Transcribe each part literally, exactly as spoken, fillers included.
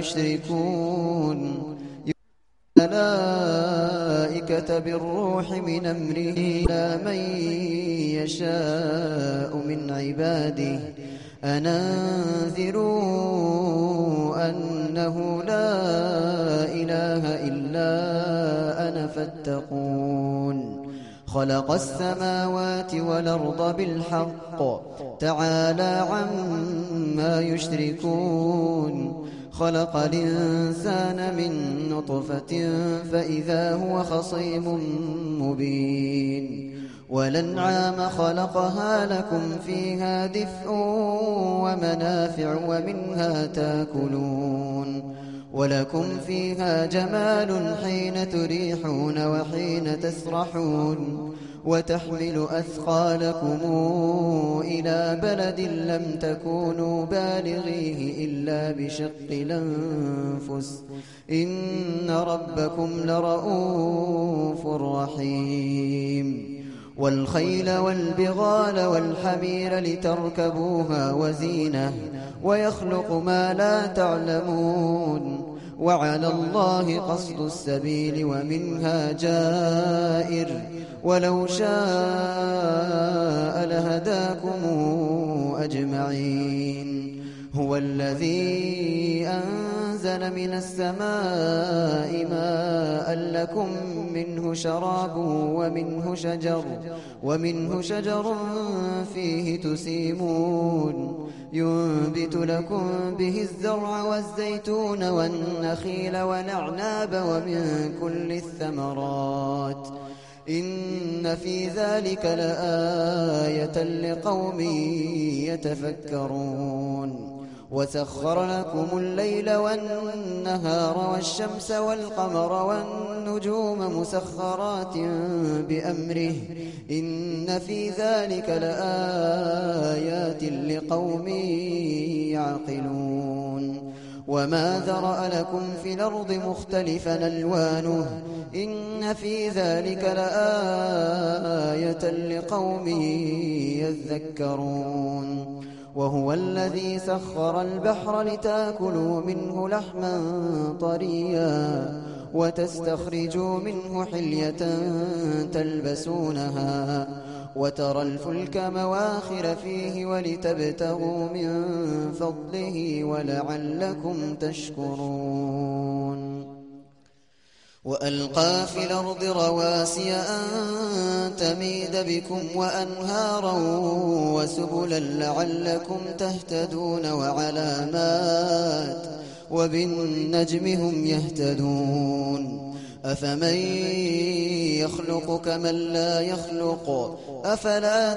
يشركون الملائكة بالروح من أمره إلى من يشاء من عباده أن أنذروا أنه لا إله إلا أنا فاتقون خلق السماوات والأرض بالحق تعالى عما يشركون خلق الإنسان من نطفة فإذا هو خصيم مبين والأنعام خلقها لكم فيها دفء ومنافع ومنها تاكلون ولكم فيها جمال حين تريحون وحين تسرحون وتحمل أثقالكم إلى بلد لم تكونوا بالغيه إلا بشق الأنفس إن ربكم لرؤوف رحيم والخيل والبغال والحمير لتركبوها وزينة ويخلق ما لا تعلمون وعلى الله قصد السبيل ومنها جائر ولو شاء لهداكم أجمعين هو الذي أنزل من السماء ماء لكم منه شراب ومنه شجر ومنه شجر فيه تسيمون ينبت لكم به الزرع والزيتون والنخيل والأعناب ومن كل الثمرات إن في ذلك لآية لقوم يتفكرون وسخر لكم الليل والنهار والشمس والقمر والنجوم مسخرات بأمره إن في ذلك لآيات لقوم يعقلون وما ذرأ لكم في الأرض مختلفا ألوانه إن في ذلك لآية لقوم يذكرون وهو الذي سخر البحر لتاكلوا منه لحما طريا وتستخرجوا منه حلية تلبسونها وترى الفلك مواخر فيه ولتبتغوا من فضله ولعلكم تشكرون وألقى في الأرض رواسي أن تميد بكم وأنهارا وسبلا لعلكم تهتدون وعلامات وبالنجم هم يهتدون أفمن يخلق كمن لا يخلق أفلا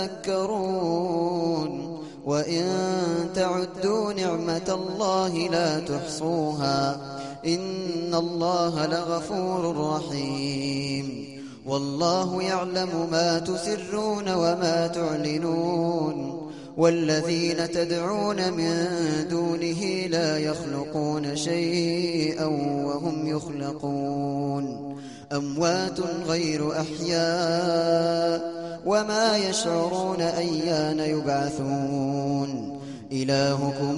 تذكرون وإن تعدوا نعمة الله لا تحصوها إن الله لغفور رحيم والله يعلم ما تسرون وما تعلنون والذين تدعون من دونه لا يخلقون شيئا وهم يخلقون أموات غير أحياء وما يشعرون أيان يبعثون إلهكم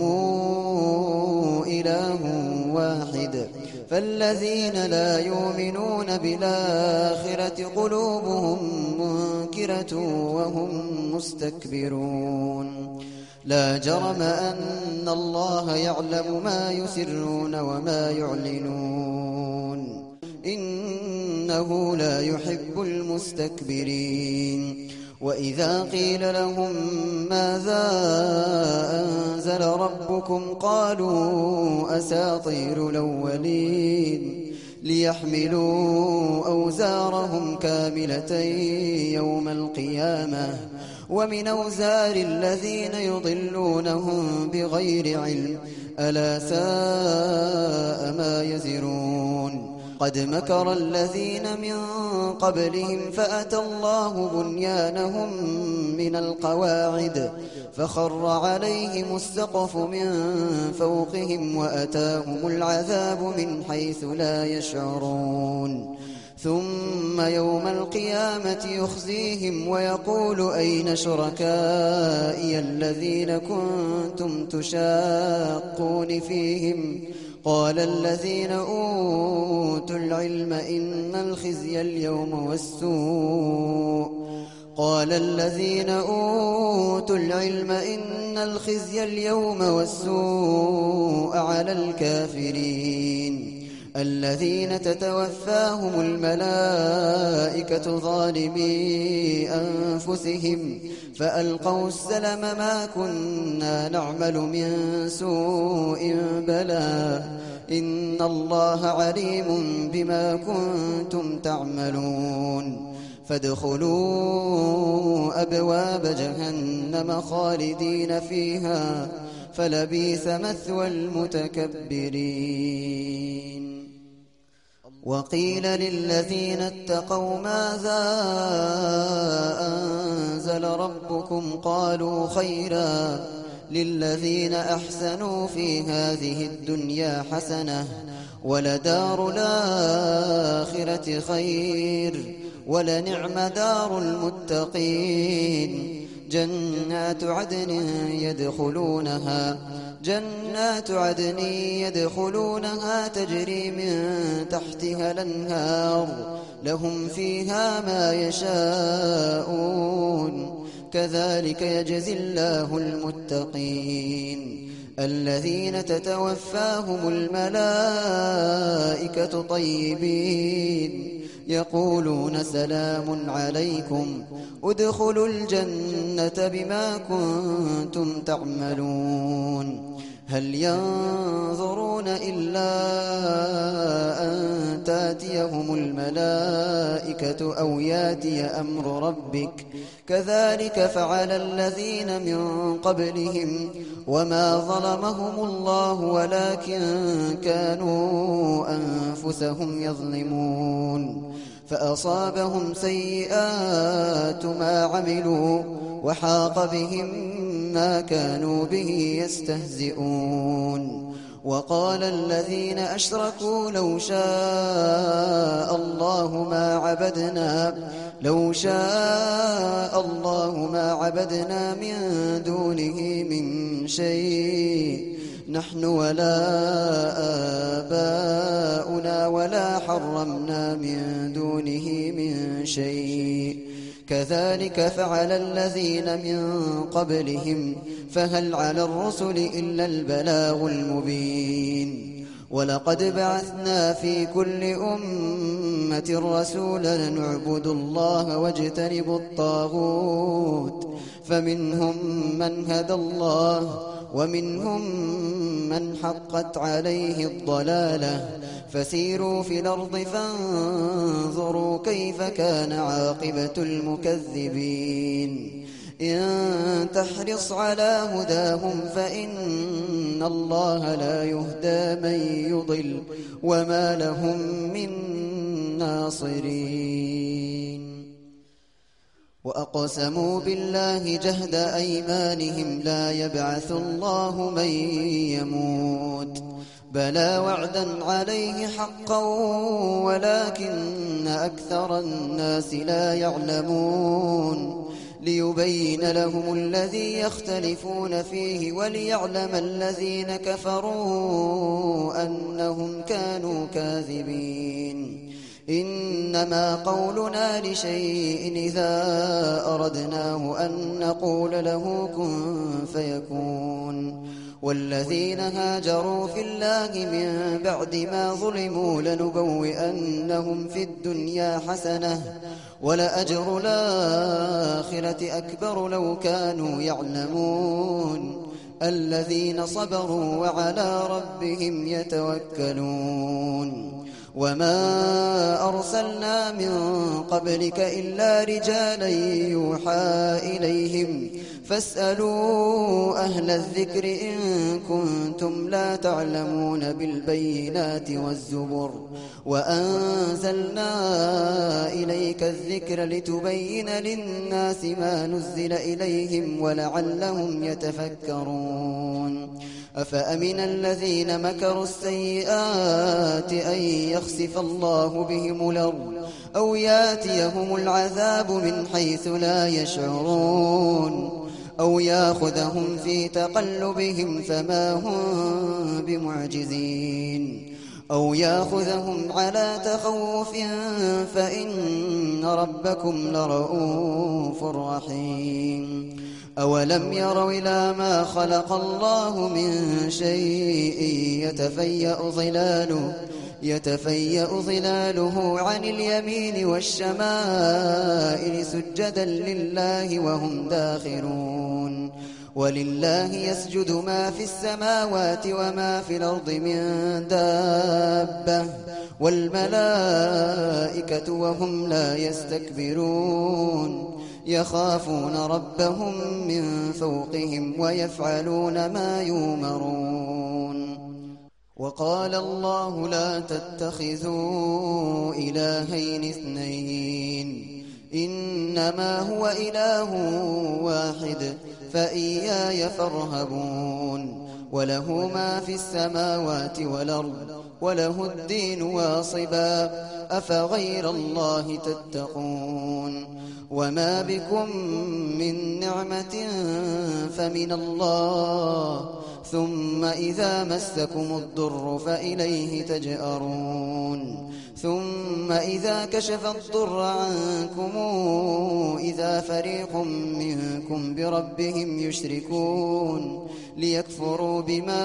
إله واحد فالذين لا يؤمنون بالآخرة قلوبهم منكرة وهم مستكبرون لا جرم أن الله يعلم ما يسرون وما يعلنون إنه لا يحب المستكبرين وإذا قيل لهم ماذا أنزل ربكم قالوا أساطير الأولين ليحملوا أوزارهم كاملة يوم القيامة ومن أوزار الذين يضلونهم بغير علم ألا ساء ما يزرون قد مكر الذين من قبلهم فأتى الله بنيانهم من القواعد فخر عليهم السقف من فوقهم وأتاهم العذاب من حيث لا يشعرون ثم يوم القيامة يخزيهم ويقول أين شركائي الذين كنتم تشاقون فيهم قال الذين أوتوا العلم إن الخزي اليوم والسوء قال الذين أوتوا العلم إن الخزي اليوم والسوء على الكافرين الذين تتوفاهم الملائكة ظالمي أنفسهم فألقوا السلم ما كنا نعمل من سوء بلى إن الله عليم بما كنتم تعملون فادخلوا أبواب جهنم خالدين فيها فلبئس مثوى المتكبرين وقيل للذين اتقوا ماذا أنزل ربكم قالوا خيرا للذين أحسنوا في هذه الدنيا حسنة ولدار الآخرة خير ولنعم دار المتقين جنات عدن يدخلونها جنات عدن يدخلونها تجري من تحتها الأنهار لهم فيها ما يشاءون كذلك يجزي الله المتقين الذين تتوفاهم الملائكة طيبين يقولون سلام عليكم ادخلوا الجنة بما كنتم تعملون هل ينظرون إلا أن تاتيهم الملائكة أو ياتي أمر ربك كذلك فعل الذين من قبلهم وما ظلمهم الله ولكن كانوا أنفسهم يظلمون فأصابهم سيئات ما عملوا وحاق بهم ما كانوا به يستهزئون وقال الذين أشركوا لو شاء الله ما عبدنا لو شاء الله ما عبدنا من دونه من شيء نحن ولا آباؤنا ولا حرمنا من دونه من شيء كذلك فعل الذين من قبلهم فهل على الرسل إلا البلاغ المبين ولقد بعثنا في كل أمة رسولا أن اعبدوا الله واجتنبوا الطاغوت فمنهم من هدى الله ومنهم من حقت عليه الضلالة فسيروا في الأرض فانظروا كيف كان عاقبة المكذبين إن تحرص على هداهم فإن الله لا يهدى من يضل وما لهم من ناصرين وأقسموا بالله جهد أيمانهم لا يبعث الله من يموت بلى وعدا عليه حقا ولكن أكثر الناس لا يعلمون ليبين لهم الذي يختلفون فيه وليعلم الذين كفروا أنهم كانوا كاذبين إنما قولنا لشيء إذا أردناه أن نقول له كن فيكون والذين هاجروا في الله من بعد ما ظلموا لنبوئنهم في الدنيا حسنة ولأجر الآخرة أكبر لو كانوا يعلمون الذين صبروا وعلى ربهم يتوكلون وما أرسلنا من قبلك إلا رجالا يوحى إليهم فاسألوا أهل الذكر إن كنتم لا تعلمون بالبينات والزبر وأنزلنا إليك الذكر لتبين للناس ما نزل إليهم ولعلهم يتفكرون أفأمن الذين مكروا السيئات أن يخسف الله بهم الأرض أو ياتيهم العذاب من حيث لا يشعرون أو ياخذهم في تقلبهم فما هم بمعجزين أو ياخذهم على تخوف فإن ربكم لرءوف رحيم أولم يروا إلى ما خلق الله من شيء يتفيأ ظلاله يتفيأ ظلاله عن اليمين والشمائل سجدا لله وهم داخرون ولله يسجد ما في السماوات وما في الأرض من دابة والملائكة وهم لا يستكبرون يخافون ربهم من فوقهم ويفعلون ما يؤمرون وقال الله لا تتخذوا إلهين اثنين إنما هو إله واحد فإياي فارهبون وله ما في السماوات والأرض وله الدين واصبا أفغير الله تتقون وما بكم من نعمة فمن الله ثم إذا مسكم الضر فإليه تجأرون ثم إذا كشف الضر عنكم إذا فريق منكم بربهم يشركون ليكفروا بما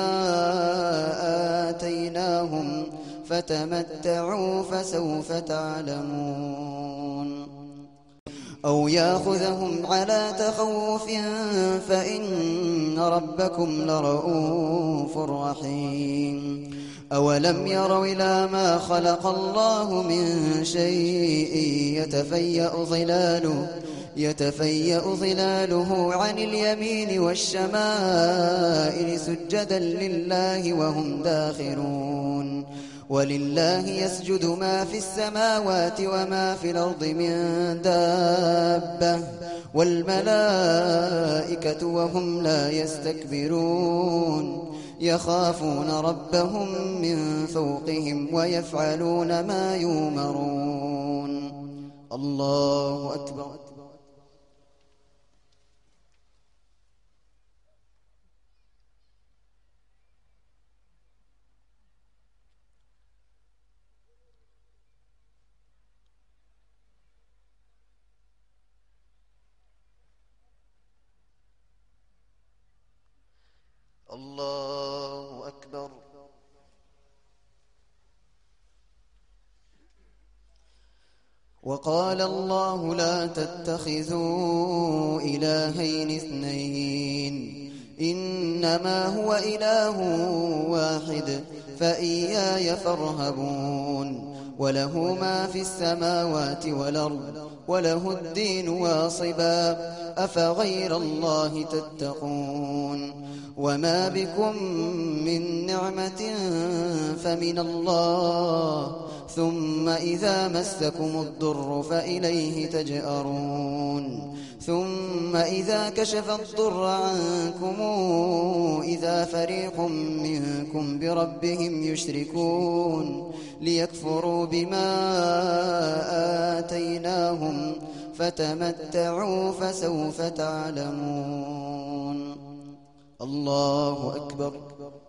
آتيناهم فتمتعوا فسوف تعلمون أو ياخذهم على تخوف فإن ربكم لرءوف رحيم أولم يروا إلى ما خلق الله من شيء يتفيأ ظلاله يتفيأ ظلاله عن اليمين والشمائل سجدا لله وهم داخرون ولله يسجد ما في السماوات وما في الأرض من دابة والملائكة وهم لا يستكبرون يخافون ربهم من فوقهم ويفعلون ما يؤمرون الله أكبر الله أكبر وقال الله لا تتخذوا إلهين اثنين إنما هو إله واحد فإياي فارهبون وله ما في السماوات والأرض وله الدين واصبا أفغير الله تتقون وما بكم من نعمة فمن الله ثم إذا مسكم الضر فإليه تجأرون ثم إذا كشف الضر عنكم إذا فريق منكم بربهم يشركون ليكفروا بما آتيناهم فتمتعوا فسوف تعلمون الله أكبر